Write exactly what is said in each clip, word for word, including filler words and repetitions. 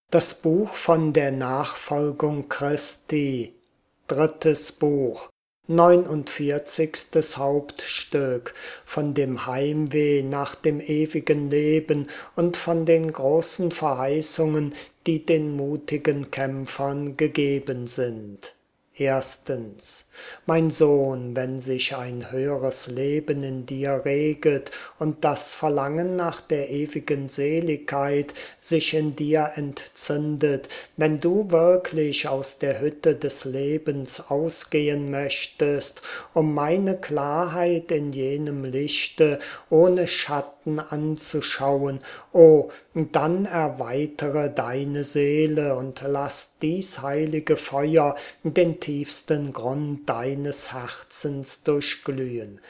Das Buch von der Nachfolgung Christi, drittes Buch, neunundvierzigstes Hauptstück, von dem Heimweh nach dem ewigen Leben und von den großen Verheißungen, die den mutigen Kämpfern gegeben sind. Erstens. Mein Sohn, wenn sich ein höheres Leben in dir reget und das Verlangen nach der ewigen Seligkeit sich in dir entzündet, wenn du wirklich aus der Hütte des Lebens ausgehen möchtest, um meine Klarheit in jenem Lichte ohne Schatten anzuschauen, o, dann erweitere deine Seele und lass dies heilige Feuer den tiefsten Grund deines Herzens durchglühen.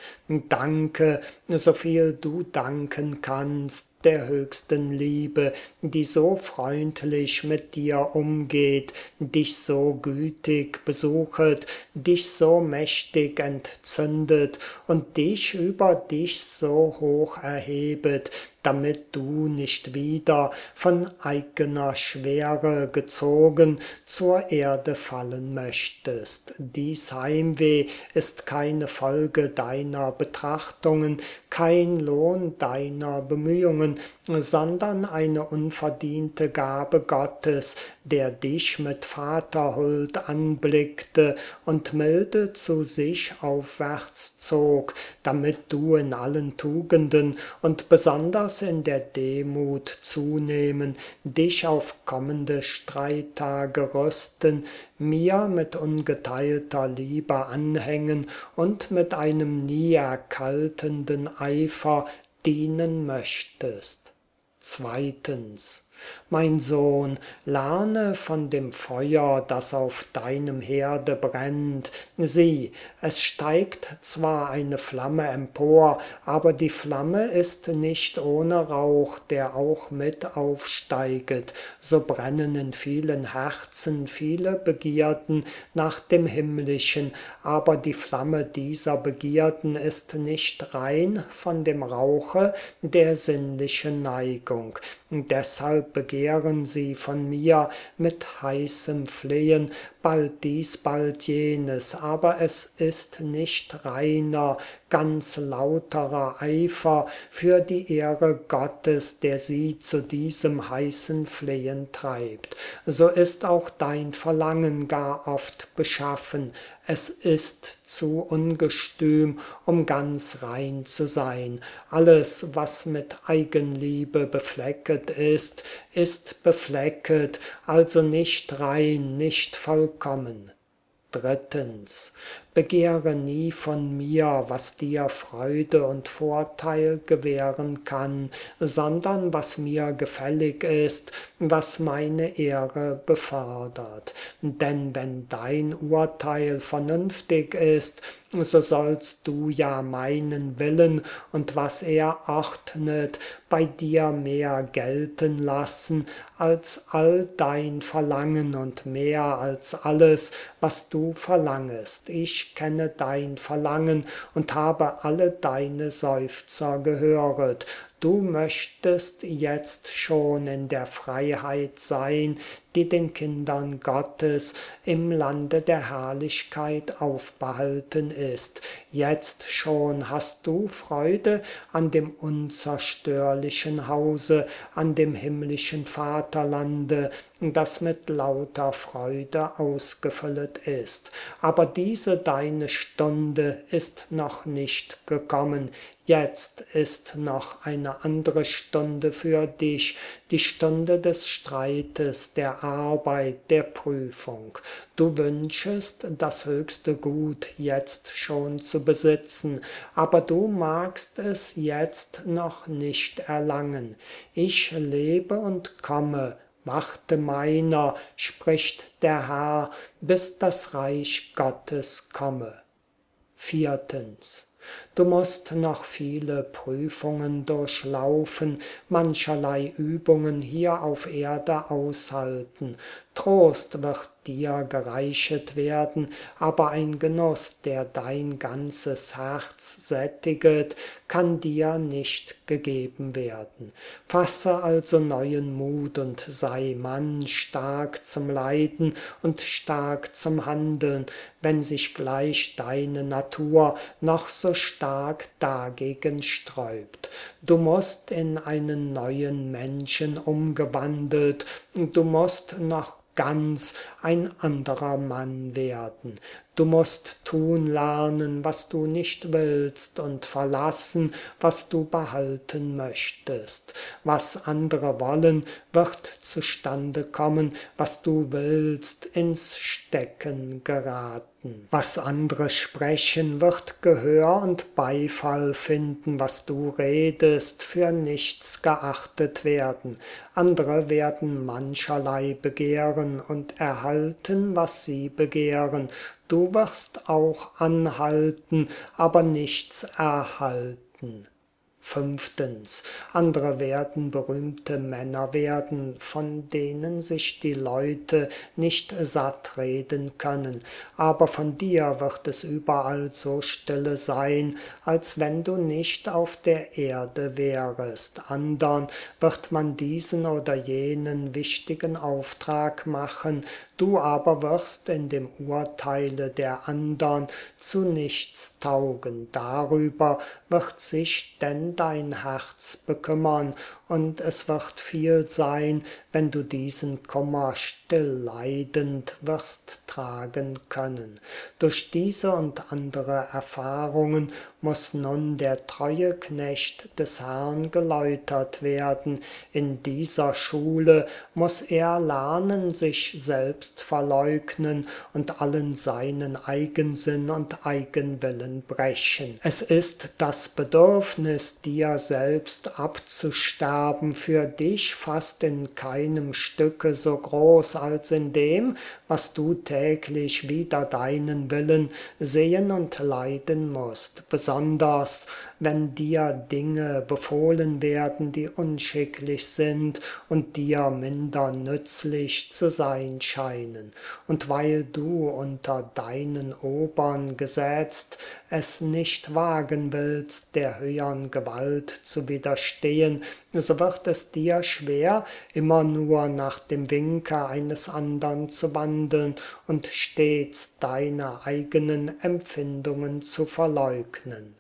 Danke, so viel du danken kannst, der höchsten Liebe, die so freundlich mit dir umgeht, dich so gütig besuchet, dich so mächtig entzündet und dich über dich so hoch erhebet, damit du nicht wieder von eigener Schwere gezogen zur Erde fallen möchtest. Dies Heimweh ist keine Folge deiner Betrachtungen, kein Lohn deiner Bemühungen, sondern eine unverdiente Gabe Gottes, der dich mit Vaterhuld anblickte und milde zu sich aufwärts zog, damit du in allen Tugenden und besonders in der Demut zunehmen, dich auf kommende Streittage rüsten, mir mit ungeteilter Liebe anhängen und mit einem nie erkaltenden Eifer dienen möchtest. Zweitens. Mein Sohn, lerne von dem Feuer, das auf deinem Herde brennt. Sieh, es steigt zwar eine Flamme empor, aber die Flamme ist nicht ohne Rauch, der auch mit aufsteiget. So brennen in vielen Herzen viele Begierden nach dem Himmlischen, aber die Flamme dieser Begierden ist nicht rein von dem Rauche der sinnlichen Neigung. Deshalb begehren sie von mir mit heißem Flehen, bald dies, bald jenes, aber es ist nicht reiner, ganz lauterer Eifer für die Ehre Gottes, der sie zu diesem heißen Flehen treibt. So ist auch dein Verlangen gar oft beschaffen. Es ist zu ungestüm, um ganz rein zu sein. Alles, was mit Eigenliebe beflecket ist, ist beflecket, also nicht rein, nicht vollkommen. Drittens. Begehre nie von mir, was dir Freude und Vorteil gewähren kann, sondern was mir gefällig ist, was meine Ehre befördert. Denn wenn dein Urteil vernünftig ist, so sollst du ja meinen Willen und was er ordnet, bei dir mehr gelten lassen als all dein Verlangen und mehr als alles, was du verlangest. Ich kenne dein Verlangen und habe alle deine Seufzer gehöret. Du möchtest jetzt schon in der Freiheit sein, die den Kindern Gottes im Lande der Herrlichkeit aufbehalten ist. Jetzt schon hast du Freude an dem unzerstörlichen Hause, an dem himmlischen Vaterlande, das mit lauter Freude ausgefüllet ist. Aber diese deine Stunde ist noch nicht gekommen. Jetzt ist noch eine andere Stunde für dich, die Stunde des Streites, der Arbeit, der Prüfung. Du wünschest, das höchste Gut jetzt schon zu besitzen, aber du magst es jetzt noch nicht erlangen. Ich lebe und komme, warte meiner, spricht der Herr, bis das Reich Gottes komme. Viertens. Du musst noch viele Prüfungen durchlaufen, mancherlei Übungen hier auf Erde aushalten. Trost wird dir gereichet werden, aber ein Genuss, der dein ganzes Herz sättiget, kann dir nicht gegeben werden. Fasse also neuen Mut und sei Mann, stark zum Leiden und stark zum Handeln, wenn sich gleich deine Natur noch so stark dagegen sträubt. Du musst in einen neuen Menschen umgewandelt, du musst noch ganz ein anderer Mann werden. Du musst tun lernen, was du nicht willst, und verlassen, was du behalten möchtest. Was andere wollen, wird zustande kommen, was du willst, ins Stecken geraten. Was andere sprechen, wird Gehör und Beifall finden, was du redest, für nichts geachtet werden. Andere werden mancherlei begehren und erhalten, was sie begehren. Du wirst auch anhalten, aber nichts erhalten. Fünftens. Andere werden berühmte Männer werden, von denen sich die Leute nicht satt reden können. Aber von dir wird es überall so stille sein, als wenn du nicht auf der Erde wärest. Andern wird man diesen oder jenen wichtigen Auftrag machen, du aber wirst in dem Urteile der andern zu nichts taugen. Darüber wird sich denn dein Herz bekümmern, und es wird viel sein, wenn du diesen Kummer still leidend wirst tragen können. Durch diese und andere Erfahrungen muss nun der treue Knecht des Herrn geläutert werden. In dieser Schule muss er lernen, sich selbst verleugnen und allen seinen Eigensinn und Eigenwillen brechen. Es ist das Bedürfnis, dir selbst abzusterben, für dich fast in keinem Stücke so groß als in dem, was du täglich wider deinen Willen sehen und leiden musst, besonders wenn dir Dinge befohlen werden, die unschicklich sind und dir minder nützlich zu sein scheinen. Und weil du unter deinen Obern gesetzt es nicht wagen willst, der höhern Gewalt zu widerstehen, so wird es dir schwer, immer nur nach dem Winke eines andern zu wandeln und stets deine eigenen Empfindungen zu verleugnen.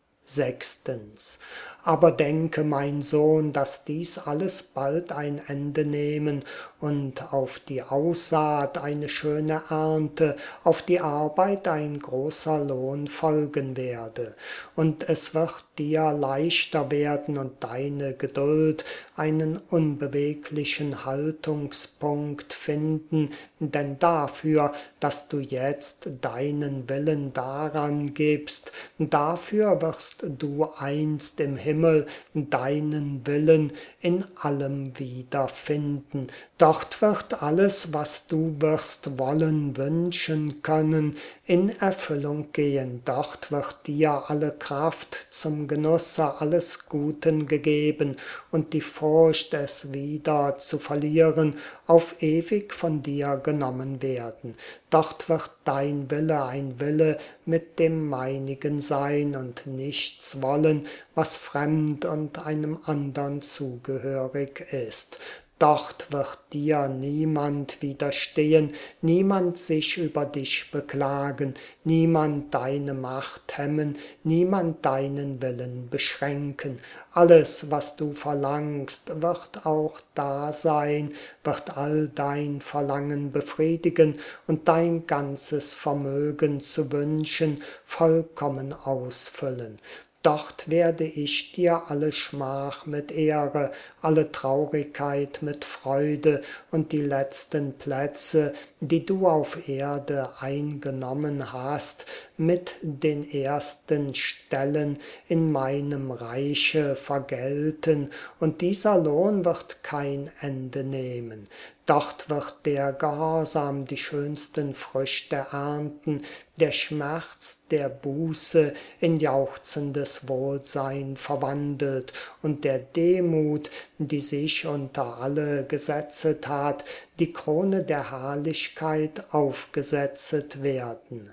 Sechstens. Aber denke, mein Sohn, dass dies alles bald ein Ende nehmen und auf die Aussaat eine schöne Ernte, auf die Arbeit ein großer Lohn folgen werde. Und es wird dir leichter werden und deine Geduld einen unbeweglichen Haltungspunkt finden, denn dafür, dass du jetzt deinen Willen daran gibst, dafür wirst du einst im Himmel deinen Willen in allem wiederfinden. Dort wird alles, was du wirst wollen, wünschen können, in Erfüllung gehen. Dort wird dir alle Kraft zum Genusse alles Guten gegeben und die Furcht, es wieder zu verlieren, auf ewig von dir genommen werden. Dort wird dein Wille ein Wille mit dem meinigen sein und nichts wollen, was fremd und einem andern zugehörig ist. Dort wird dir niemand widerstehen, niemand sich über dich beklagen, niemand deine Macht hemmen, niemand deinen Willen beschränken. Alles, was du verlangst, wird auch da sein, wird all dein Verlangen befriedigen und dein ganzes Vermögen zu wünschen vollkommen ausfüllen. Dort werde ich dir alle Schmach mit Ehre, alle Traurigkeit mit Freude und die letzten Plätze, die du auf Erde eingenommen hast, mit den ersten Stellen in meinem Reiche vergelten, und dieser Lohn wird kein Ende nehmen. Dort wird der Gehorsam die schönsten Früchte ernten, der Schmerz der Buße in jauchzendes Wohlsein verwandelt und der Demut, die sich unter alle gesetzet hat, die Krone der Herrlichkeit aufgesetzet werden.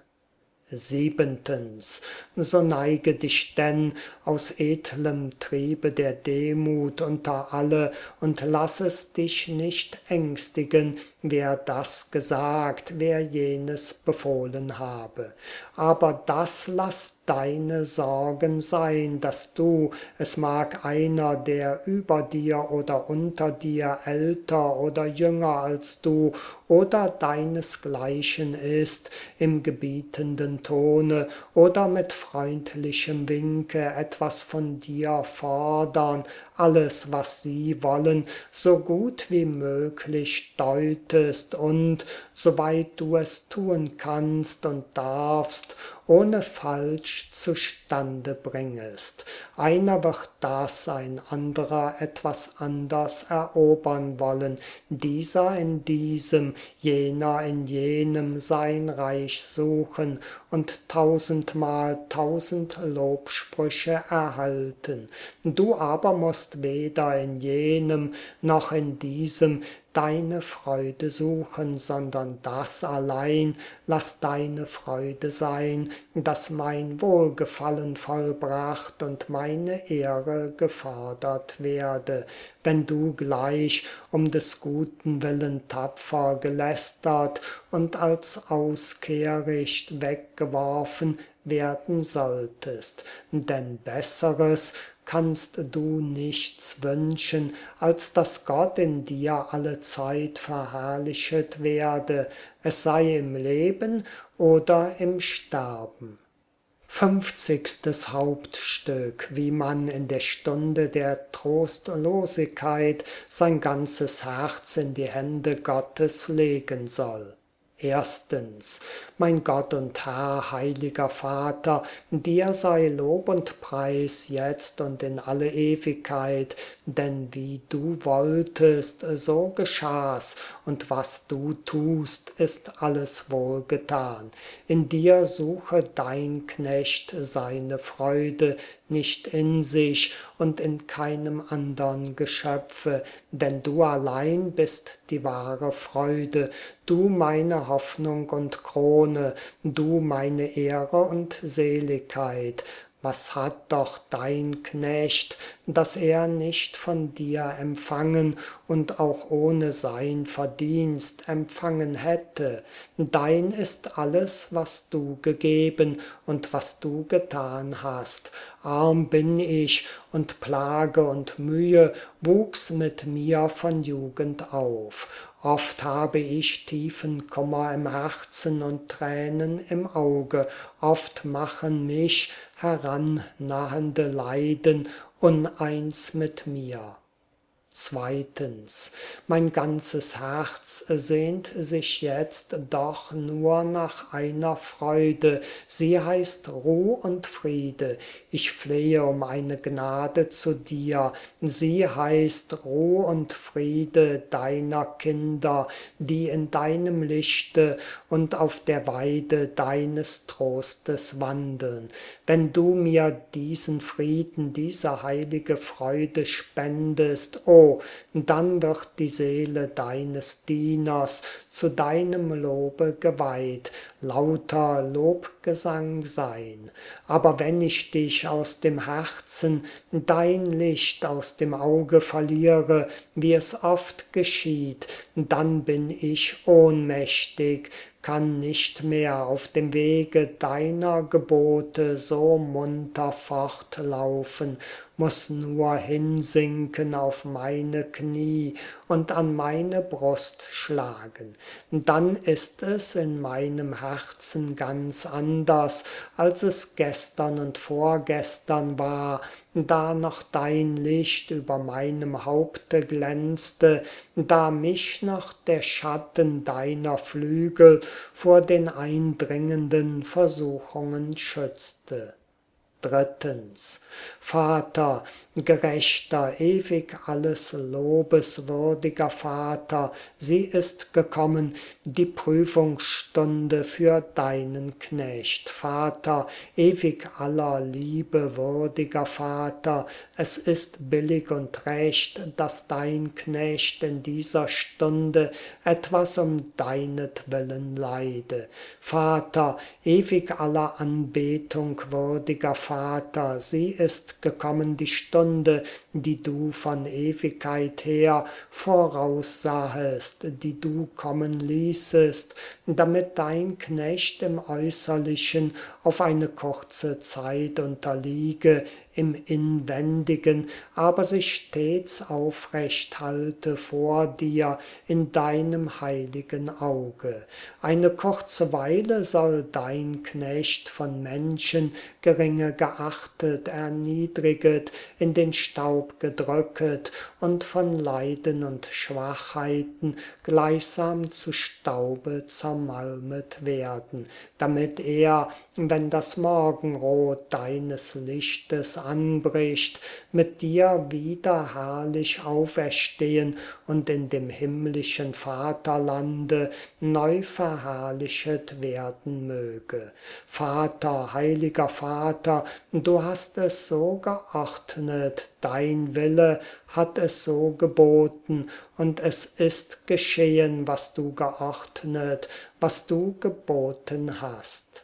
Siebentens, so neige dich denn aus edlem Triebe der Demut unter alle und lass es dich nicht ängstigen, wer das gesagt, wer jenes befohlen habe. Aber das lass deine Sorgen sein, dass du, es mag einer, der über dir oder unter dir älter oder jünger als du oder deinesgleichen ist, im gebietenden Tone oder mit freundlichem Winke etwas von dir fordern, alles, was sie wollen, so gut wie möglich deutest und, soweit du es tun kannst und darfst, ohne falsch zustande bringest. Einer wird das, ein anderer etwas anders erobern wollen, dieser in diesem, jener in jenem sein Reich suchen und tausendmal tausend Lobsprüche erhalten. Du aber musst weder in jenem noch in diesem deine Freude suchen, sondern das allein, lass deine Freude sein, dass mein Wohlgefallen vollbracht und meine Ehre gefordert werde. Wenn du gleich um des guten Willen tapfer gelästert und als Auskehricht weggeworfen werden solltest, denn Besseres kannst du nichts wünschen, als dass Gott in dir allezeit verherrlichet werde, es sei im Leben oder im Sterben. Fünfzigstes Hauptstück, wie man in der Stunde der Trostlosigkeit sein ganzes Herz in die Hände Gottes legen soll. Erstens, mein Gott und Herr, heiliger Vater, dir sei Lob und Preis jetzt und in alle Ewigkeit, denn wie du wolltest, so geschah's, und was du tust, ist alles wohlgetan. In dir suche dein Knecht seine Freude, nicht in sich und in keinem andern Geschöpfe, denn du allein bist die wahre Freude, du meine Hoffnung und Krone, du meine Ehre und Seligkeit. Was hat doch dein Knecht, das er nicht von dir empfangen und auch ohne sein Verdienst empfangen hätte? Dein ist alles, was du gegeben und was du getan hast. Arm bin ich und Plage und Mühe wuchs mit mir von Jugend auf. Oft habe ich tiefen Kummer im Herzen und Tränen im Auge. Oft machen mich herannahende Leiden uneins mit mir. Zweitens, mein ganzes Herz sehnt sich jetzt doch nur nach einer Freude, sie heißt Ruh und Friede. Ich flehe um eine Gnade zu dir, sie heißt Ruh und Friede deiner Kinder, die in deinem Lichte und auf der Weide deines Trostes wandeln. Wenn du mir diesen Frieden, diese heilige Freude spendest, o dann wird die Seele deines Dieners zu deinem Lobe geweiht, lauter Lobgesang sein. Aber wenn ich dich aus dem Herzen, dein Licht aus dem Auge verliere, wie es oft geschieht, dann bin ich ohnmächtig, kann nicht mehr auf dem Wege deiner Gebote so munter fortlaufen, muß nur hinsinken auf meine Knie und an meine Brust schlagen. Dann ist es in meinem Herzen ganz anders, als es gestern und vorgestern war, da noch dein Licht über meinem Haupte glänzte, da mich noch der Schatten deiner Flügel vor den eindringenden Versuchungen schützte. Drittens. Vater, gerechter, ewig alles lobeswürdiger Vater, sie ist gekommen, die Prüfungsstunde für deinen Knecht. Vater, ewig aller Liebe würdiger Vater, es ist billig und recht, dass dein Knecht in dieser Stunde etwas um deinetwillen leide. Vater, ewig aller Anbetung würdiger Vater, sie ist gekommen die Stunde, die du von Ewigkeit her voraussahest, die du kommen ließest, damit dein Knecht im Äußerlichen auf eine kurze Zeit unterliege, im Inwendigen aber sich stets aufrecht halte vor dir in deinem heiligen Auge. Eine kurze Weile soll dein Knecht von Menschen geringe geachtet, erniedriget, in den Staub gedrücket und von Leiden und Schwachheiten gleichsam zu Staube zermalmet werden, damit er, wenn das Morgenrot deines Lichtes anbricht, mit dir wieder herrlich auferstehen und in dem himmlischen Vaterlande neu verherrlichet werden möge. Vater, heiliger Vater, du hast es so geordnet, dein Wille hat es so geboten, und es ist geschehen, was du geordnet, was du geboten hast.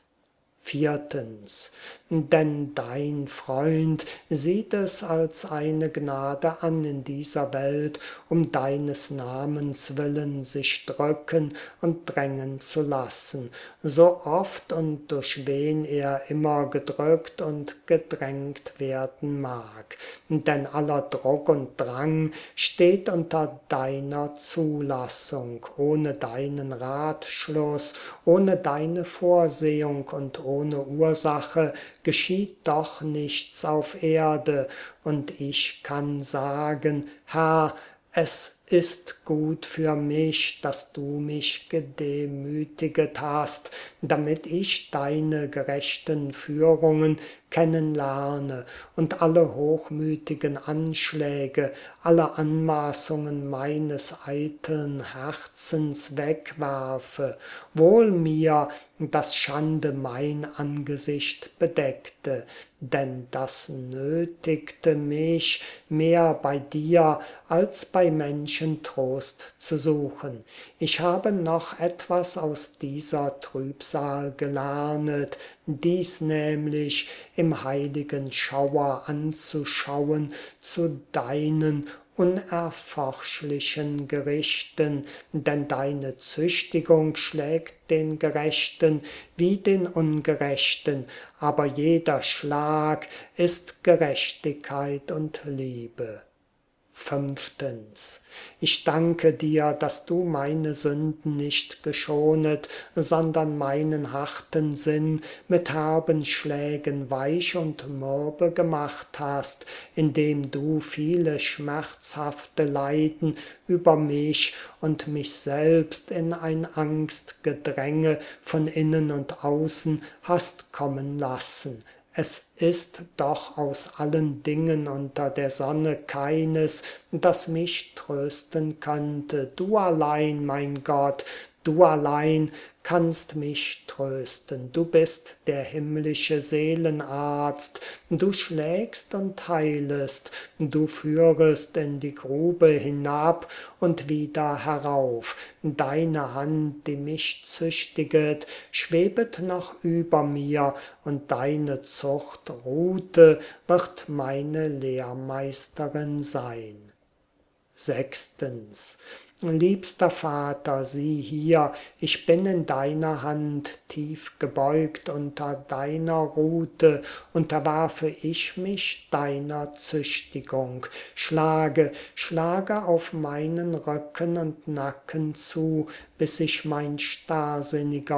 Viertens. Denn dein Freund sieht es als eine Gnade an, in dieser Welt um deines Namens willen sich drücken und drängen zu lassen, so oft und durch wen er immer gedrückt und gedrängt werden mag. Denn aller Druck und Drang steht unter deiner Zulassung, ohne deinen Ratschluss, ohne deine Vorsehung und ohne Ursache geschieht doch nichts auf Erde, und ich kann sagen, Herr, es ist gut für mich, dass du mich gedemütiget hast, damit ich deine gerechten Führungen kennenlerne und alle hochmütigen Anschläge, alle Anmaßungen meines eiteln Herzens wegwerfe. Wohl mir, dass Schande mein Angesicht bedeckte, denn das nötigte mich, mehr bei dir als bei Menschen Trost zu suchen. Ich habe noch etwas aus dieser Trübsal gelernet, dies nämlich im heiligen Schauer anzuschauen zu deinen unerforschlichen Gerichten, denn deine Züchtigung schlägt den Gerechten wie den Ungerechten, aber jeder Schlag ist Gerechtigkeit und Liebe. Fünftens. Ich danke dir, dass du meine Sünden nicht geschonet, sondern meinen harten Sinn mit herben Schlägen weich und mürbe gemacht hast, indem du viele schmerzhafte Leiden über mich und mich selbst in ein Angstgedränge von innen und außen hast kommen lassen. Es ist doch aus allen Dingen unter der Sonne keines, das mich trösten könnte. Du allein, mein Gott, du allein kannst mich trösten. Du bist der himmlische Seelenarzt. Du schlägst und heilest. Du führest in die Grube hinab und wieder herauf. Deine Hand, die mich züchtiget, schwebet noch über mir, und deine Zuchtrute wird meine Lehrmeisterin sein. Sechstens. Liebster Vater, sieh hier, ich bin in deiner Hand, tief gebeugt unter deiner Rute, unterwerfe ich mich deiner Züchtigung. Schlage, schlage auf meinen Rücken und Nacken zu, bis sich mein starrsinniger,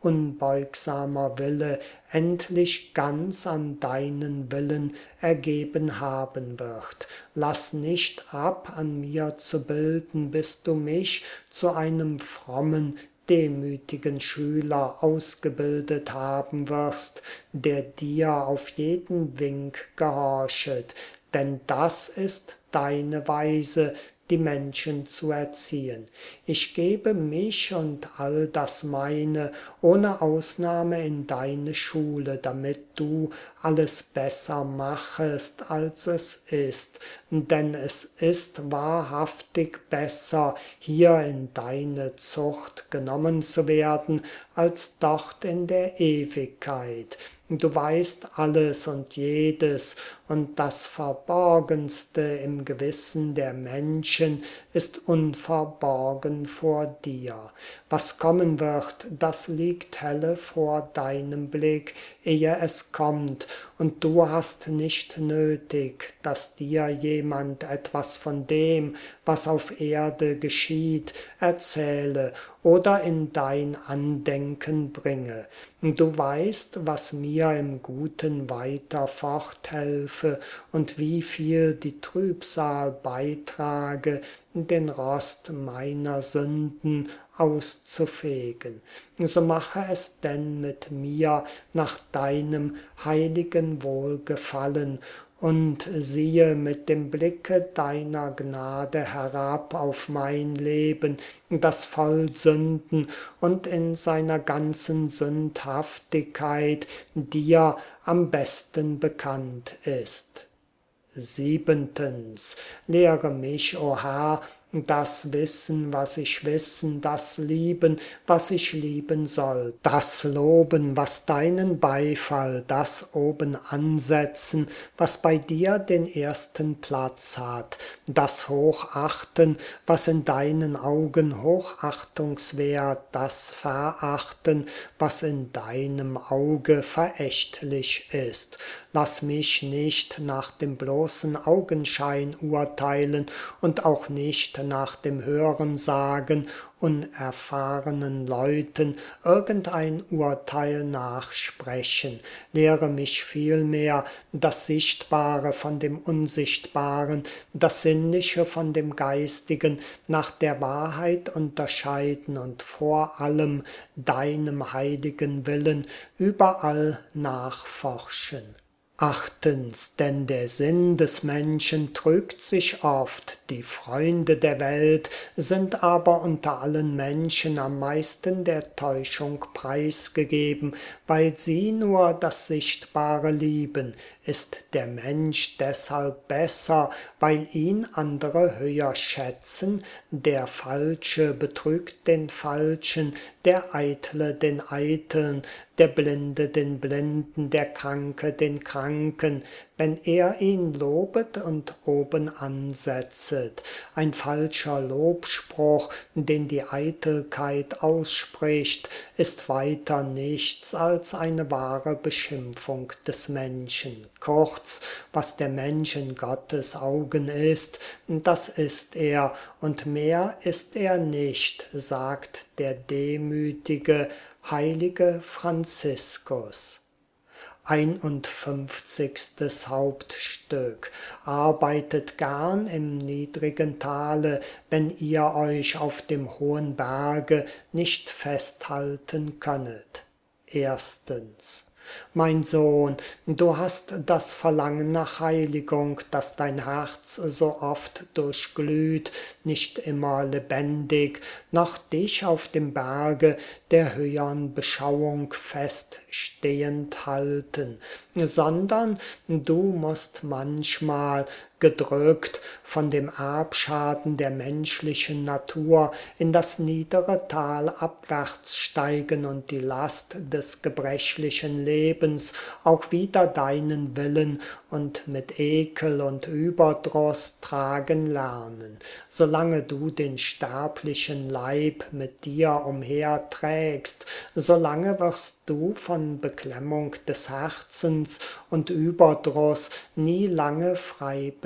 unbeugsamer Wille endlich ganz an deinen Willen ergeben haben wird. Lass nicht ab, an mir zu bilden, bis du mich zu einem frommen, demütigen Schüler ausgebildet haben wirst, der dir auf jeden Wink gehorchet, denn das ist deine Weise, die Menschen zu erziehen. Ich gebe mich und all das meine ohne Ausnahme in deine Schule, damit du alles besser machest, als es ist. Denn es ist wahrhaftig besser, hier in deine Zucht genommen zu werden, als dort in der Ewigkeit. Du weißt alles und jedes, und das Verborgenste im Gewissen der Menschen ist unverborgen vor dir. Was kommen wird, das liegt helle vor deinem Blick, ehe es kommt, und du hast nicht nötig, dass dir jemand etwas von dem, was auf Erde geschieht, erzähle oder in dein Andenken bringe. Du weißt, was mir im Guten weiter forthelfe und wie viel die Trübsal beitrage, den Rost meiner Sünden auszufegen. So mache es denn mit mir nach deinem heiligen Wohlgefallen und siehe mit dem Blicke deiner Gnade herab auf mein Leben, das voll Sünden und in seiner ganzen Sündhaftigkeit dir am besten bekannt ist. Siebentens, lehre mich, o Herr, das Wissen, was ich wissen, das Lieben, was ich lieben soll, das Loben, was deinen Beifall, das oben ansetzen, was bei dir den ersten Platz hat, das Hochachten, was in deinen Augen hochachtungswert, das Verachten, was in deinem Auge verächtlich ist. Lass mich nicht nach dem bloßen Augenschein urteilen und auch nicht nach dem Hörensagen unerfahrenen Leuten irgendein Urteil nachsprechen. Lehre mich vielmehr, das Sichtbare von dem Unsichtbaren, das Sinnliche von dem Geistigen nach der Wahrheit unterscheiden und vor allem deinem heiligen Willen überall nachforschen. Achtens, denn der Sinn des Menschen trügt sich oft, die Freunde der Welt sind aber unter allen Menschen am meisten der Täuschung preisgegeben, weil sie nur das Sichtbare lieben. Ist der Mensch deshalb besser, weil ihn andere höher schätzen? Der Falsche betrügt den Falschen, der Eitle den Eiteln, der Blinde den Blinden, der Kranke den Kranken, wenn er ihn lobet und oben ansetzet. Ein falscher Lobspruch, den die Eitelkeit ausspricht, ist weiter nichts als eine wahre Beschimpfung des Menschen. Kurz, was der Mensch in Gottes Augen ist, das ist er, und mehr ist er nicht, sagt der demütige, heilige Franziskus. Einundfünfzigstes Hauptstück. Arbeitet gern im niedrigen Tale, wenn ihr euch auf dem hohen Berge nicht festhalten könnet. Erstens. Mein Sohn, du hast das Verlangen nach Heiligung, das dein Herz so oft durchglüht, nicht immer lebendig, noch dich auf dem Berge der höhern Beschauung feststehend halten, sondern du musst manchmal gedrückt von dem Erbschaden der menschlichen Natur in das niedere Tal abwärts steigen und die Last des gebrechlichen Lebens auch wider deinen Willen und mit Ekel und Überdruss tragen lernen. Solange du den sterblichen Leib mit dir umherträgst, solange wirst du von Beklemmung des Herzens und Überdruss nie lange frei bleiben.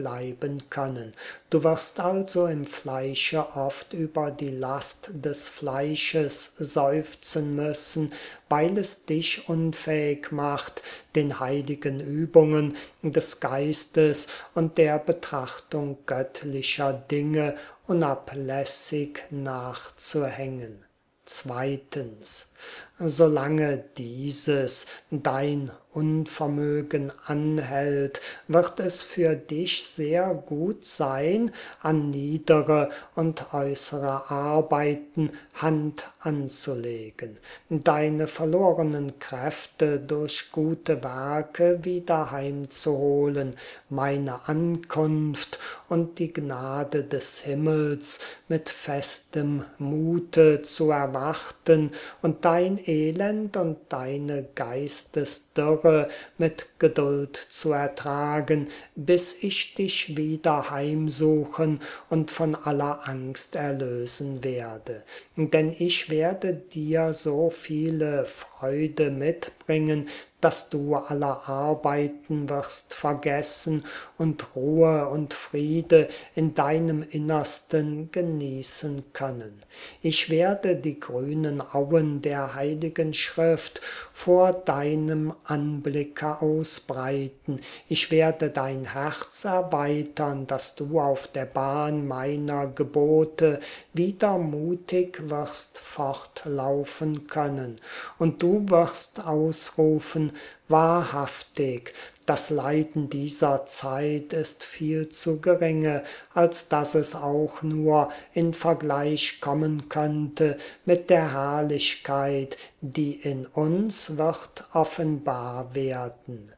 bleiben können. Du wirst also im Fleische oft über die Last des Fleisches seufzen müssen, weil es dich unfähig macht, den heiligen Übungen des Geistes und der Betrachtung göttlicher Dinge unablässig nachzuhängen. Zweitens, solange dieses dein Unvermögen anhält, wird es für dich sehr gut sein, an niedere und äußere Arbeiten Hand anzulegen, deine verlorenen Kräfte durch gute Werke wieder heimzuholen, meine Ankunft und die Gnade des Himmels mit festem Mute zu erwarten und dein Elend und deine Geistesdürre mit Geduld zu ertragen, bis ich dich wieder heimsuchen und von aller Angst erlösen werde. Denn ich werde dir so viele Freude mitbringen, dass du aller Arbeiten wirst vergessen und Ruhe und Friede in deinem Innersten genießen können. Ich werde die grünen Auen der Heiligen Schrift vor deinem Anblicke ausbreiten. Ich werde dein Herz erweitern, dass du auf der Bahn meiner Gebote wieder mutig wirst fortlaufen können. Und du wirst ausrufen: Wahrhaftig, das Leiden dieser Zeit ist viel zu geringe, als dass es auch nur in Vergleich kommen könnte mit der Herrlichkeit, die in uns wird offenbar werden.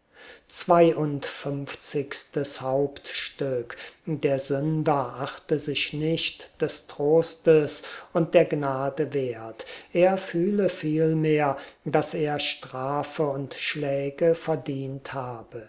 Zweiundfünfzigstes Hauptstück. Der Sünder achte sich nicht des Trostes und der Gnade wert. Er fühle vielmehr, dass er Strafe und Schläge verdient habe.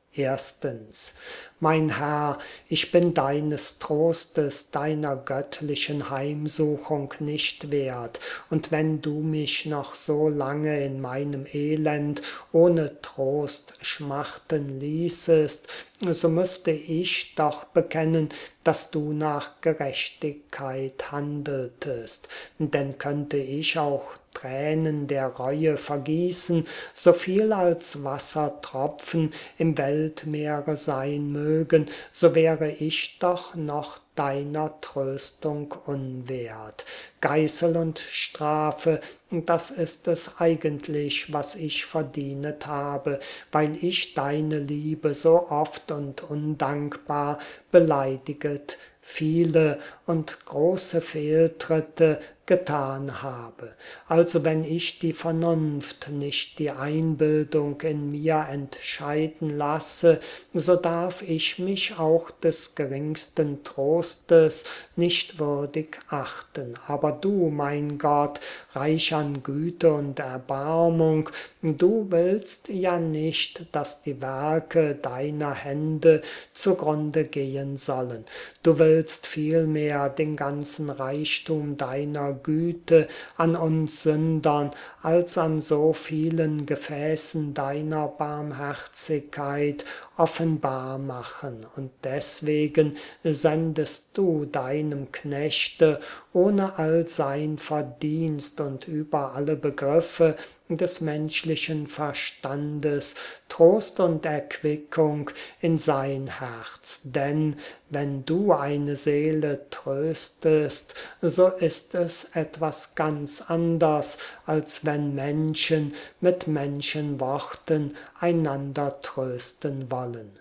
Erstens, mein Herr, ich bin deines Trostes, deiner göttlichen Heimsuchung nicht wert, und wenn du mich noch so lange in meinem Elend ohne Trost schmachten ließest, so müsste ich doch bekennen, dass du nach Gerechtigkeit handeltest. Denn könnte ich auch Tränen der Reue vergießen, so viel als Wassertropfen im Weltmeere sein mögen, so wäre ich doch noch deiner Tröstung unwert. Geißel und Strafe, das ist es eigentlich, was ich verdienet habe, weil ich deine Liebe so oft und undankbar beleidiget, viele und große Fehltritte getan habe. Also wenn ich die Vernunft, nicht die Einbildung in mir entscheiden lasse, so darf ich mich auch des geringsten Trostes nicht würdig achten. Aber du, mein Gott, reich an Güte und Erbarmung, du willst ja nicht, dass die Werke deiner Hände zugrunde gehen sollen. Du willst vielmehr den ganzen Reichtum deiner Güte an uns Sündern als an so vielen Gefäßen deiner Barmherzigkeit offenbar machen. Und deswegen sendest du deinem Knechte ohne all sein Verdienst und über alle Begriffe des menschlichen Verstandes Trost und Erquickung in sein Herz. Denn wenn du eine Seele tröstest, so ist es etwas ganz anders, als wenn Menschen mit Menschenworten einander trösten wollen.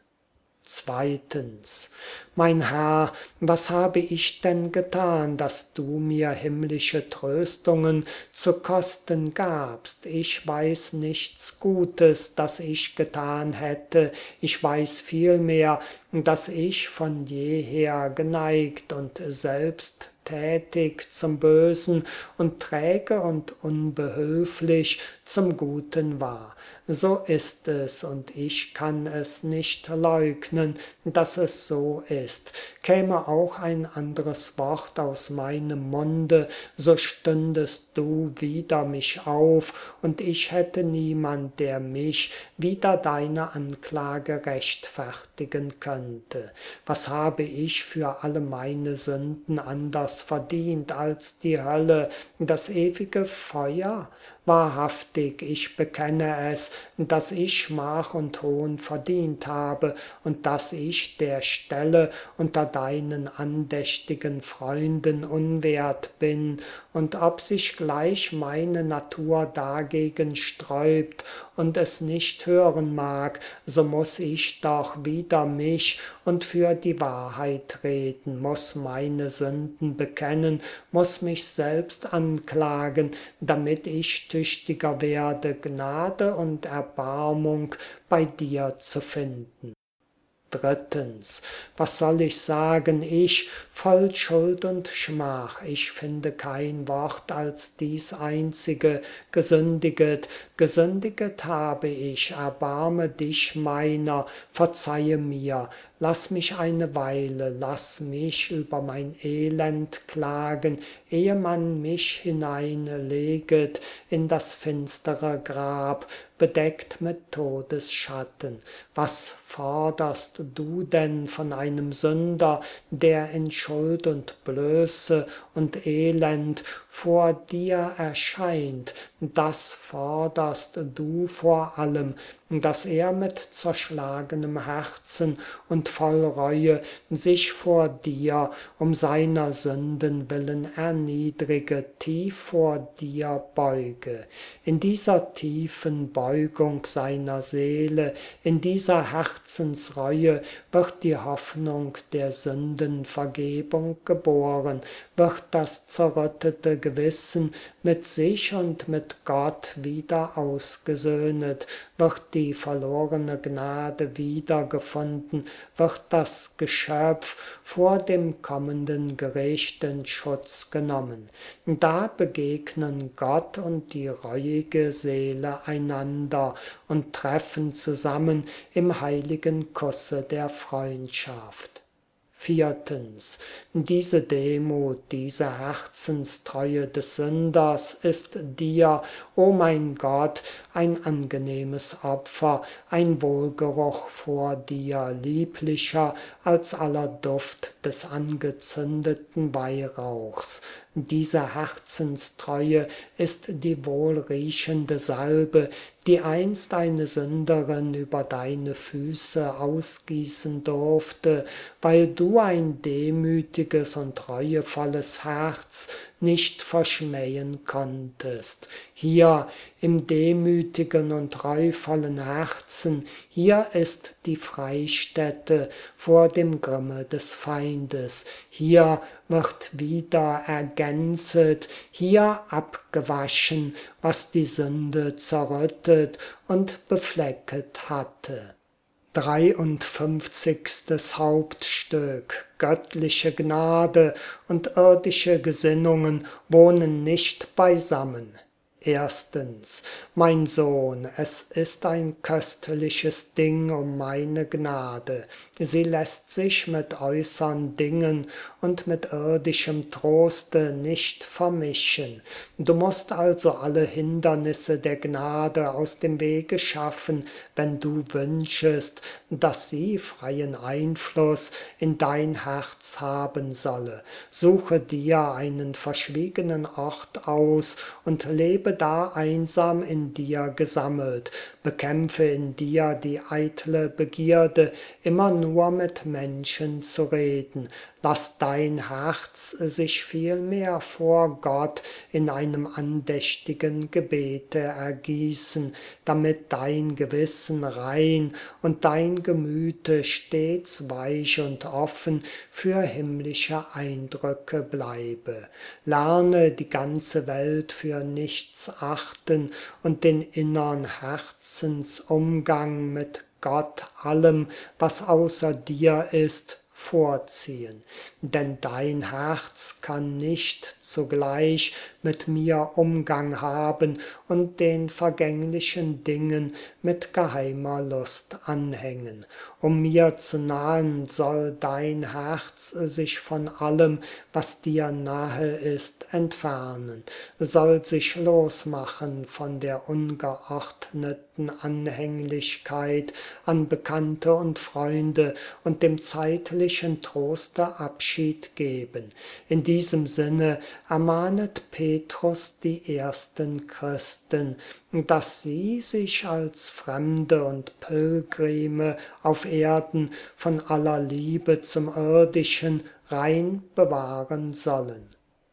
Zweitens, mein Herr, was habe ich denn getan, dass du mir himmlische Tröstungen zu Kosten gabst? Ich weiß nichts Gutes, das ich getan hätte. Ich weiß vielmehr, dass ich von jeher geneigt und selbst tätig zum Bösen und träge und unbehülflich zum Guten war. So ist es, und ich kann es nicht leugnen, dass es so ist. Käme auch ein anderes Wort aus meinem Munde, so stündest du wider mich auf, und ich hätte niemand, der mich wider deine Anklage rechtfertigen könnte. Was habe ich für alle meine Sünden anders verdient als die Hölle, das ewige Feuer? Wahrhaftig, ich bekenne es, dass ich Schmach und Hohn verdient habe und dass ich der Stelle unter deinen andächtigen Freunden unwert bin, und ob sich gleich meine Natur dagegen sträubt und es nicht hören mag, so muß ich doch wider mich und für die Wahrheit reden, muß meine Sünden bekennen, muß mich selbst anklagen, damit ich tüchtiger werde, Gnade und Erbarmung bei dir zu finden. Drittens, was soll ich sagen, ich, voll Schuld und Schmach, ich finde kein Wort als dies einzige, gesündiget, gesündiget habe ich, erbarme dich meiner, verzeihe mir, lass mich eine Weile, lass mich über mein Elend klagen, ehe man mich hineinleget in das finstere Grab, bedeckt mit Todesschatten. Was forderst du denn von einem Sünder, der in Schuld und Blöße und Elend vor dir erscheint? Das forderst du vor allem, dass er mit zerschlagenem Herzen und voll Reue sich vor dir um seiner Sünden willen erniedrige, tief vor dir beuge. In dieser tiefen Beugung seiner Seele, in dieser Herzensreue wird die Hoffnung der Sündenvergebung geboren, wird das zerrüttete Gewissen mit sich und mit Gott wieder ausgesöhnet, wird die verlorene Gnade wiedergefunden, wird das Geschöpf vor dem kommenden Gericht in Schutz genommen. Da begegnen Gott und die reuige Seele einander und treffen zusammen im heiligen Kusse der Freundschaft. Viertens, diese Demut, diese Herzenstreue des Sünders ist dir, o mein Gott, ein angenehmes Opfer, ein Wohlgeruch vor dir, lieblicher als aller Duft des angezündeten Weihrauchs. Diese Herzenstreue ist die wohlriechende Salbe, die einst eine Sünderin über deine Füße ausgießen durfte, weil du ein demütiges und reuevolles Herz nicht verschmähen konntest. Hier im demütigen und reuvollen Herzen, hier ist die Freistätte vor dem Grimme des Feindes. Hier wird wieder ergänzet, hier abgewaschen, was die Sünde zerrüttet und beflecket hatte. Dreiundfünfzigstes Hauptstück. Göttliche Gnade und irdische Gesinnungen wohnen nicht beisammen. Erstens, mein Sohn, es ist ein köstliches Ding um meine Gnade. Sie lässt sich mit äußern Dingen und mit irdischem Troste nicht vermischen. Du musst also alle Hindernisse der Gnade aus dem Wege schaffen, wenn du wünschest, dass sie freien Einfluss in dein Herz haben solle. Suche dir einen verschwiegenen Ort aus und lebe da einsam in dir gesammelt. Bekämpfe in dir die eitle Begierde, immer nur mit Menschen zu reden. Lass dein Herz sich vielmehr vor Gott in einem andächtigen Gebete ergießen, damit dein Gewissen rein und dein Gemüte stets weich und offen für himmlische Eindrücke bleibe. Lerne die ganze Welt für nichts achten und den innern Herzensumgang mit Gott, allem, was außer dir ist, vorziehen. Denn dein Herz kann nicht zugleich mit mir Umgang haben und den vergänglichen Dingen mit geheimer Lust anhängen. Um mir zu nahen, soll dein Herz sich von allem, was dir nahe ist, entfernen, soll sich losmachen von der ungeordneten Anhänglichkeit an Bekannte und Freunde und dem zeitlichen Troste Abschied geben. In diesem Sinne ermahnet Petrus die ersten Christen, dass sie sich als Fremde und Pilgrime auf Erden von aller Liebe zum Irdischen rein bewahren sollen.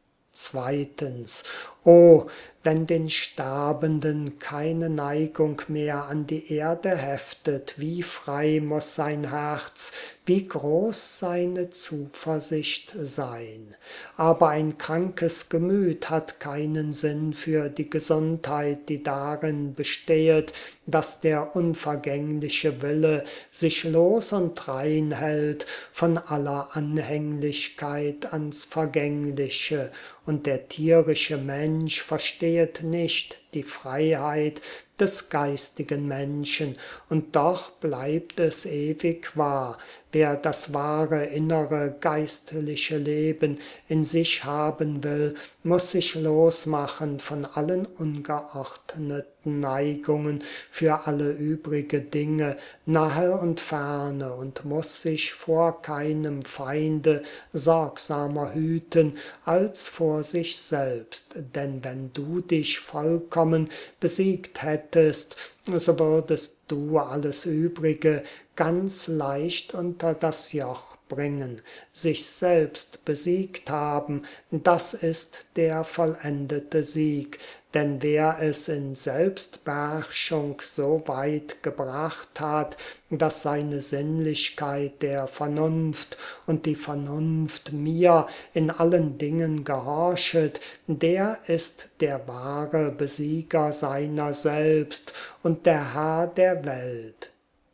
Zweitens, o, wenn den Sterbenden keine Neigung mehr an die Erde heftet, wie frei muss sein Herz, wie groß seine Zuversicht sein. Aber ein krankes Gemüt hat keinen Sinn für die Gesundheit, die darin bestehet, dass der unvergängliche Wille sich los und rein hält von aller Anhänglichkeit ans Vergängliche, und der tierische Mensch verstehet nicht die Freiheit des geistigen Menschen, und doch bleibt es ewig wahr. Wer das wahre innere geistliche Leben in sich haben will, muss sich losmachen von allen ungeordneten Neigungen für alle übrige Dinge, nahe und ferne, und muss sich vor keinem Feinde sorgsamer hüten als vor sich selbst. Denn wenn du dich vollkommen besiegt hättest, so würdest du alles Übrige ganz leicht unter das Joch bringen. Sich selbst besiegt haben, das ist der vollendete Sieg. Denn wer es in Selbstbeherrschung so weit gebracht hat, dass seine Sinnlichkeit der Vernunft und die Vernunft mir in allen Dingen gehorchet, der ist der wahre Besieger seiner selbst und der Herr der Welt.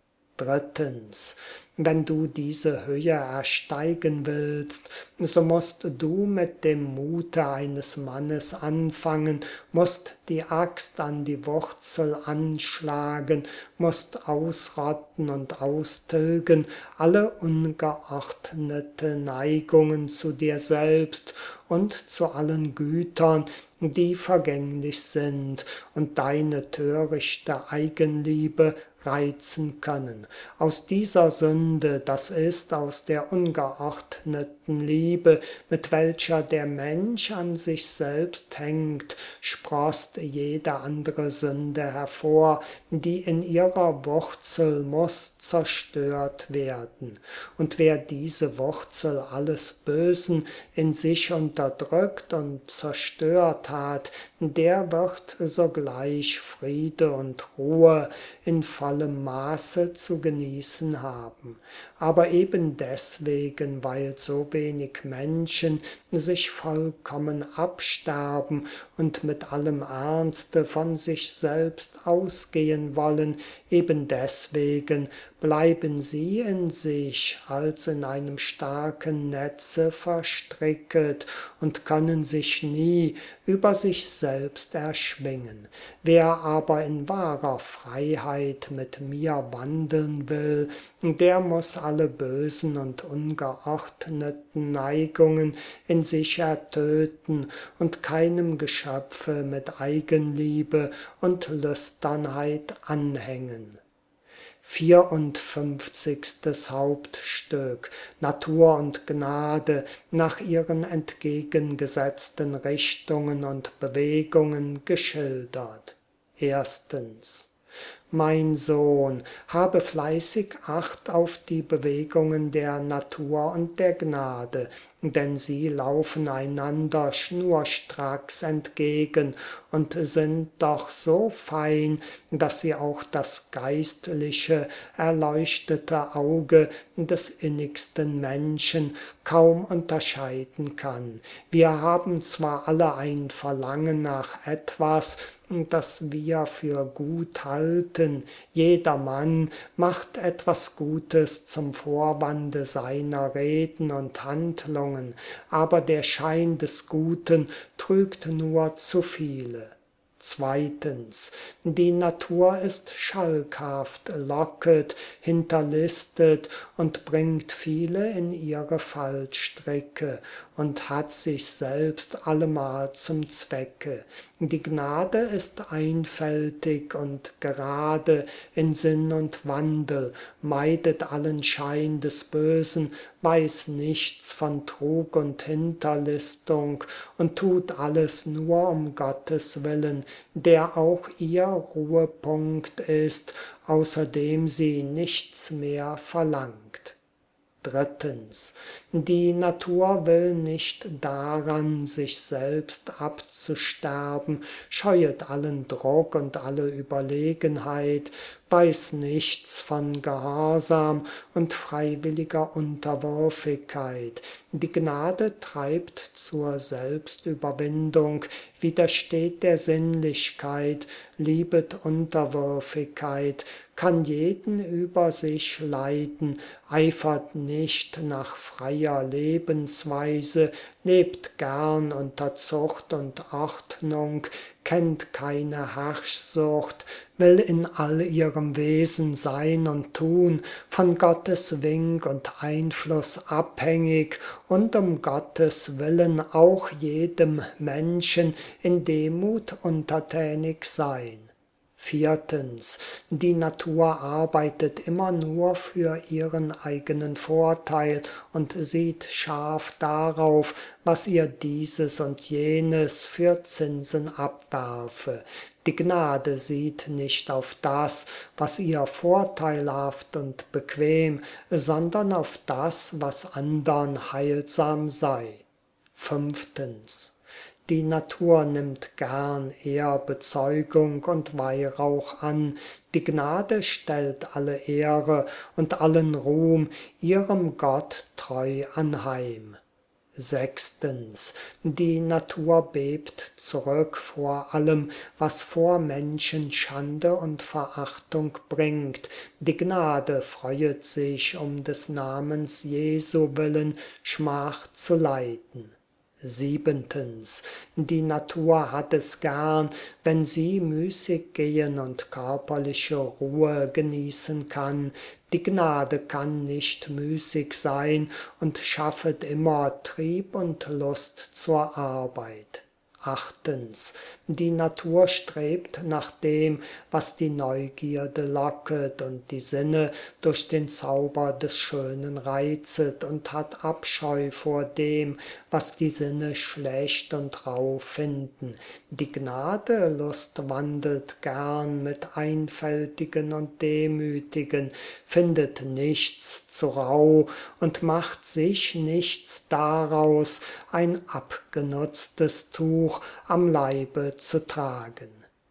Drittens, wenn du diese Höhe ersteigen willst, so musst du mit dem Mute eines Mannes anfangen, musst die Axt an die Wurzel anschlagen, musst ausrotten und austilgen alle ungeordnete Neigungen zu dir selbst und zu allen Gütern, die vergänglich sind und deine törichte Eigenliebe reizen können. Aus dieser Sünde, das ist aus der ungeordneten Liebe, mit welcher der Mensch an sich selbst hängt, sproßt jede andere Sünde hervor, die in ihrer Wurzel muss zerstört werden. Und wer diese Wurzel alles Bösen in sich unterdrückt und zerstört hat, der wird sogleich Friede und Ruhe in vollem Maße zu genießen haben. Aber eben deswegen, weil so wenig Menschen sich vollkommen absterben und mit allem Ernste von sich selbst ausgehen wollen, eben deswegen bleiben sie in sich als in einem starken Netze verstricket und können sich nie über sich selbst erschwingen. Wer aber in wahrer Freiheit mit mir wandeln will, der muss alle bösen und ungeordneten Neigungen in sich ertöten und keinem Geschöpfe mit Eigenliebe und Lüsternheit anhängen. Vierundfünfzigstes Hauptstück: Natur und Gnade nach ihren entgegengesetzten Richtungen und Bewegungen geschildert. Erstens. Mein Sohn, habe fleißig Acht auf die Bewegungen der Natur und der Gnade, denn sie laufen einander schnurstracks entgegen und sind doch so fein, dass sie auch das geistliche, erleuchtete Auge des innigsten Menschen kaum unterscheiden kann. Wir haben zwar alle ein Verlangen nach etwas, das wir für gut halten, Guten. Jedermann macht etwas Gutes zum Vorwande seiner Reden und Handlungen, aber der Schein des Guten trügt nur zu viele. Zweitens, die Natur ist schalkhaft, locket, hinterlistet und bringt viele in ihre Fallstricke und hat sich selbst allemal zum Zwecke. Die Gnade ist einfältig und gerade in Sinn und Wandel, meidet allen Schein des Bösen, weiß nichts von Trug und Hinterlistung und tut alles nur um Gottes Willen, der auch ihr Ruhepunkt ist, außerdem sie nichts mehr verlangt. Drittens, die Natur will nicht daran, sich selbst abzusterben, scheuet allen Druck und alle Überlegenheit, weiß nichts von Gehorsam und freiwilliger Unterwürfigkeit. Die Gnade treibt zur Selbstüberwindung, widersteht der Sinnlichkeit, liebet Unterwürfigkeit, kann jeden über sich leiten, eifert nicht nach freier Lebensweise, lebt gern unter Zucht und Ordnung, kennt keine Herrschsucht, will in all ihrem Wesen sein und tun, von Gottes Wink und Einfluss abhängig und um Gottes Willen auch jedem Menschen in Demut untertänig sein. Viertens, die Natur arbeitet immer nur für ihren eigenen Vorteil und sieht scharf darauf, was ihr dieses und jenes für Zinsen abwerfe. Die Gnade sieht nicht auf das, was ihr vorteilhaft und bequem, sondern auf das, was andern heilsam sei. Fünftens. Die Natur nimmt gern Ehrbezeugung und Weihrauch an, die Gnade stellt alle Ehre und allen Ruhm ihrem Gott treu anheim. Sechstens. Die Natur bebt zurück vor allem, was vor Menschen Schande und Verachtung bringt. Die Gnade freuet sich um des Namens Jesu willen, Schmach zu leiden. Siebentens. Die Natur hat es gern, wenn sie müßig gehen und körperliche Ruhe genießen kann. Die Gnade kann nicht müßig sein und schaffet immer Trieb und Lust zur Arbeit. Achtens. Die Natur strebt nach dem, was die Neugierde locket und die Sinne durch den Zauber des Schönen reizet und hat Abscheu vor dem, was die Sinne schlecht und rau finden. Die Gnade Lust wandelt gern mit Einfältigen und Demütigen, findet nichts zu rau und macht sich nichts daraus, ein abgenutztes Tuch am Leibe zu tragen.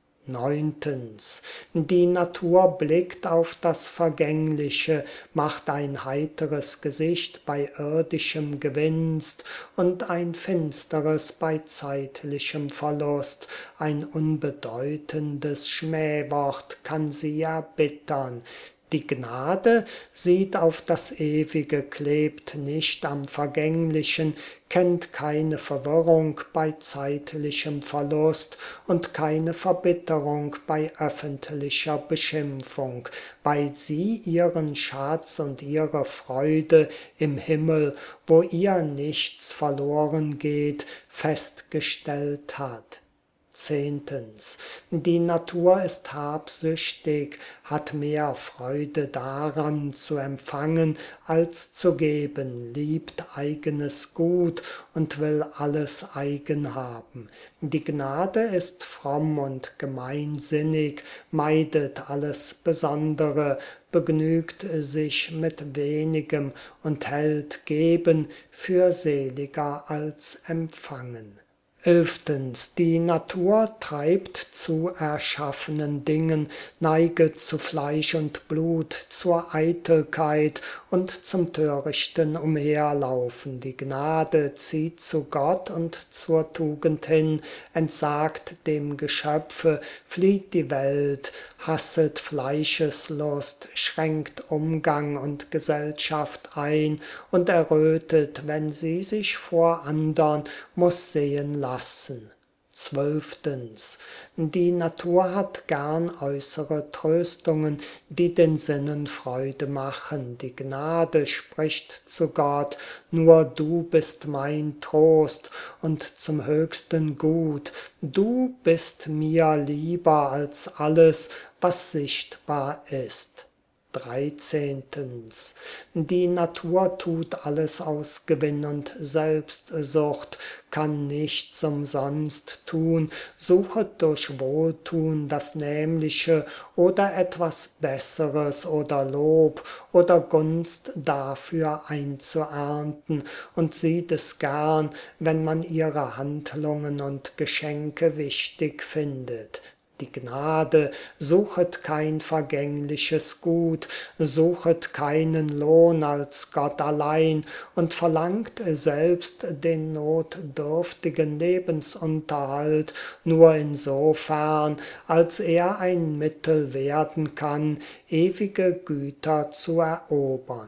Neuntens. Die Natur blickt auf das Vergängliche, macht ein heiteres Gesicht bei irdischem Gewinst und ein finsteres bei zeitlichem Verlust. Ein unbedeutendes Schmähwort kann sie erbittern. Die Gnade sieht auf das Ewige, klebt nicht am Vergänglichen, kennt keine Verwirrung bei zeitlichem Verlust und keine Verbitterung bei öffentlicher Beschimpfung, weil sie ihren Schatz und ihre Freude im Himmel, wo ihr nichts verloren geht, festgestellt hat. Zehntens. Die Natur ist habsüchtig, hat mehr Freude daran zu empfangen als zu geben, liebt eigenes Gut und will alles eigen haben. Die Gnade ist fromm und gemeinsinnig, meidet alles Besondere, begnügt sich mit wenigem und hält Geben für seliger als Empfangen. Elftens, die Natur treibt zu erschaffenen Dingen, neiget zu Fleisch und Blut, zur Eitelkeit und zum törichten Umherlaufen. Die Gnade zieht zu Gott und zur Tugend hin, entsagt dem Geschöpfe, flieht die Welt, hasset Fleischeslust, schränkt Umgang und Gesellschaft ein und errötet, wenn sie sich vor andern muss sehen lassen. Zwölftens. Die Natur hat gern äußere Tröstungen, die den Sinnen Freude machen. Die Gnade spricht zu Gott, nur du bist mein Trost und zum höchsten Gut. Du bist mir lieber als alles, was sichtbar ist. Dreizehntens. Die Natur tut alles aus Gewinn und Selbstsucht, kann nichts umsonst tun, suchet durch Wohltun das Nämliche oder etwas Besseres oder Lob oder Gunst dafür einzuernten und sieht es gern, wenn man ihre Handlungen und Geschenke wichtig findet. Die Gnade suchet kein vergängliches Gut, suchet keinen Lohn als Gott allein und verlangt selbst den notdürftigen Lebensunterhalt nur insofern, als er ein Mittel werden kann, ewige Güter zu erobern.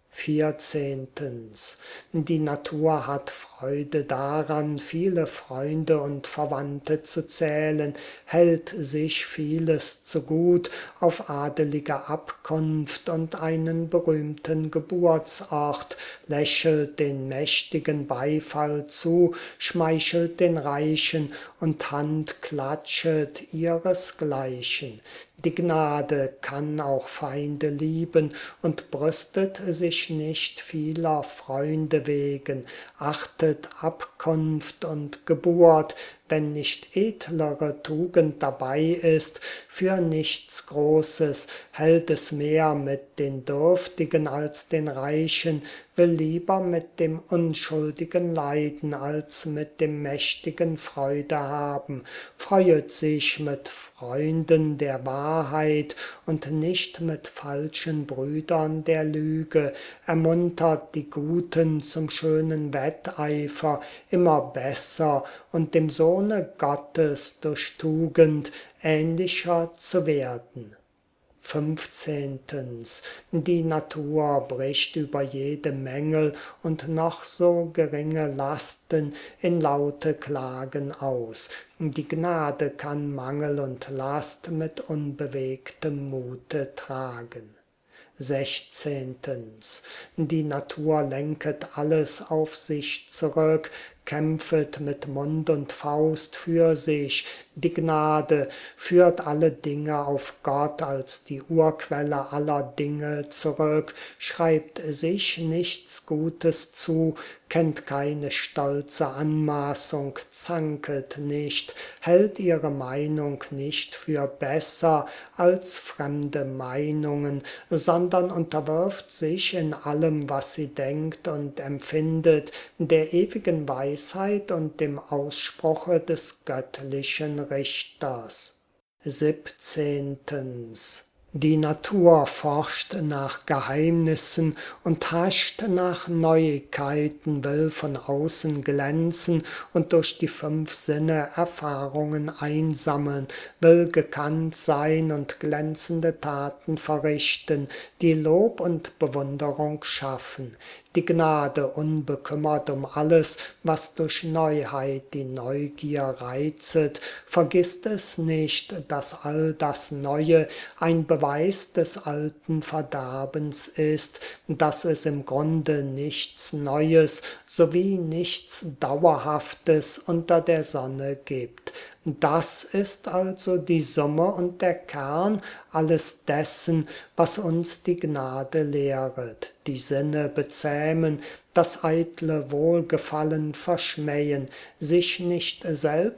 Vierzehntens. Die Natur hat Freude daran, viele Freunde und Verwandte zu zählen, hält sich vieles zu gut auf adelige Abkunft und einen berühmten Geburtsort, lächelt den Mächtigen Beifall zu, schmeichelt den Reichen und handklatschet ihresgleichen. Die Gnade kann auch Feinde lieben und brüstet sich nicht vieler Freunde wegen, achtet Abkunft und Geburt, wenn nicht edlere Tugend dabei ist, für nichts Großes, hält es mehr mit den Dürftigen als den Reichen, will lieber mit dem Unschuldigen leiden, als mit dem Mächtigen Freude haben, freuet sich mit Freunden der Wahrheit und nicht mit falschen Brüdern der Lüge, ermuntert die Guten zum schönen Wetteifer, immer besser und dem Sohne Gottes durch Tugend ähnlicher zu werden. Fünfzehntens. Die Natur bricht über jede Mängel und noch so geringe Lasten in laute Klagen aus. Die Gnade kann Mangel und Last mit unbewegtem Mute tragen. Sechzehntens. Die Natur lenket alles auf sich zurück, kämpfet mit Mund und Faust für sich. Die Gnade führt alle Dinge auf Gott als die Urquelle aller Dinge zurück, schreibt sich nichts Gutes zu, kennt keine stolze Anmaßung, zanket nicht, hält ihre Meinung nicht für besser als fremde Meinungen, sondern unterwirft sich in allem, was sie denkt und empfindet, der ewigen Weisheit und dem Ausspruche des göttlichen Richters. Siebzehntens. Die Natur forscht nach Geheimnissen und hascht nach Neuigkeiten, will von außen glänzen und durch die fünf Sinne Erfahrungen einsammeln, will gekannt sein und glänzende Taten verrichten, die Lob und Bewunderung schaffen. Die Gnade unbekümmert um alles, was durch Neuheit die Neugier reizet, vergisst es nicht, dass all das Neue ein Beweis des alten Verderbens ist, dass es im Grunde nichts Neues sowie nichts Dauerhaftes unter der Sonne gibt. Das ist also die Summe und der Kern alles dessen, was uns die Gnade lehret. Die Sinne bezähmen, das eitle Wohlgefallen verschmähen, sich nicht selbst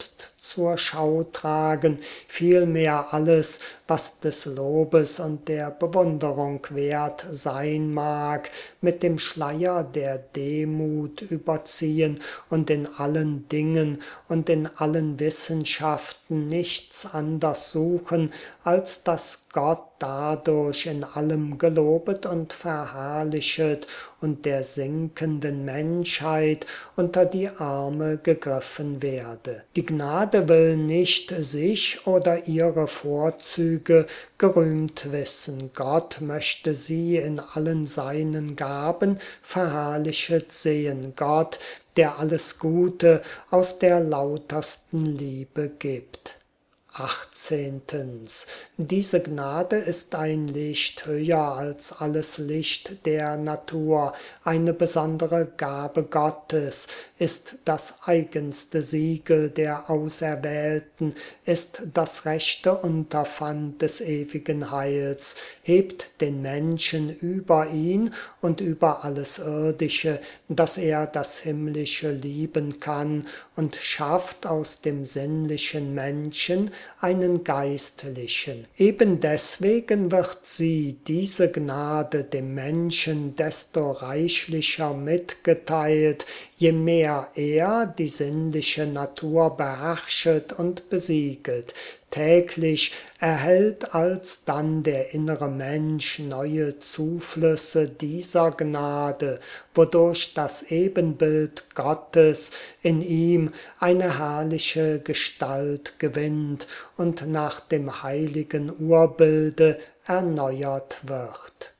zur Schau tragen, vielmehr alles, was des Lobes und der Bewunderung wert sein mag, mit dem Schleier der Demut überziehen und in allen Dingen und in allen Wissenschaften nichts anders suchen, als dass Gott dadurch in allem gelobet und verherrlichet und der sinkenden Menschheit unter die Arme gegriffen werde. Die Gnade will nicht sich oder ihre Vorzüge gerühmt wissen. Gott möchte sie in allen seinen Gaben verherrlichet sehen. Gott, der alles Gute aus der lautersten Liebe gibt. Achtzehntens. Diese Gnade ist ein Licht höher als alles Licht der Natur, eine besondere Gabe Gottes, ist das eigenste Siegel der Auserwählten, ist das rechte Unterpfand des ewigen Heils, hebt den Menschen über ihn und über alles Irdische, dass er das Himmlische lieben kann, und schafft aus dem sinnlichen Menschen einen geistlichen. Eben deswegen wird sie, diese Gnade, dem Menschen desto reichlicher mitgeteilt, je mehr er die sinnliche Natur beherrschet und besieget. Täglich erhält alsdann der innere Mensch neue Zuflüsse dieser Gnade, wodurch das Ebenbild Gottes in ihm eine herrliche Gestalt gewinnt und nach dem heiligen Urbilde erneuert wird.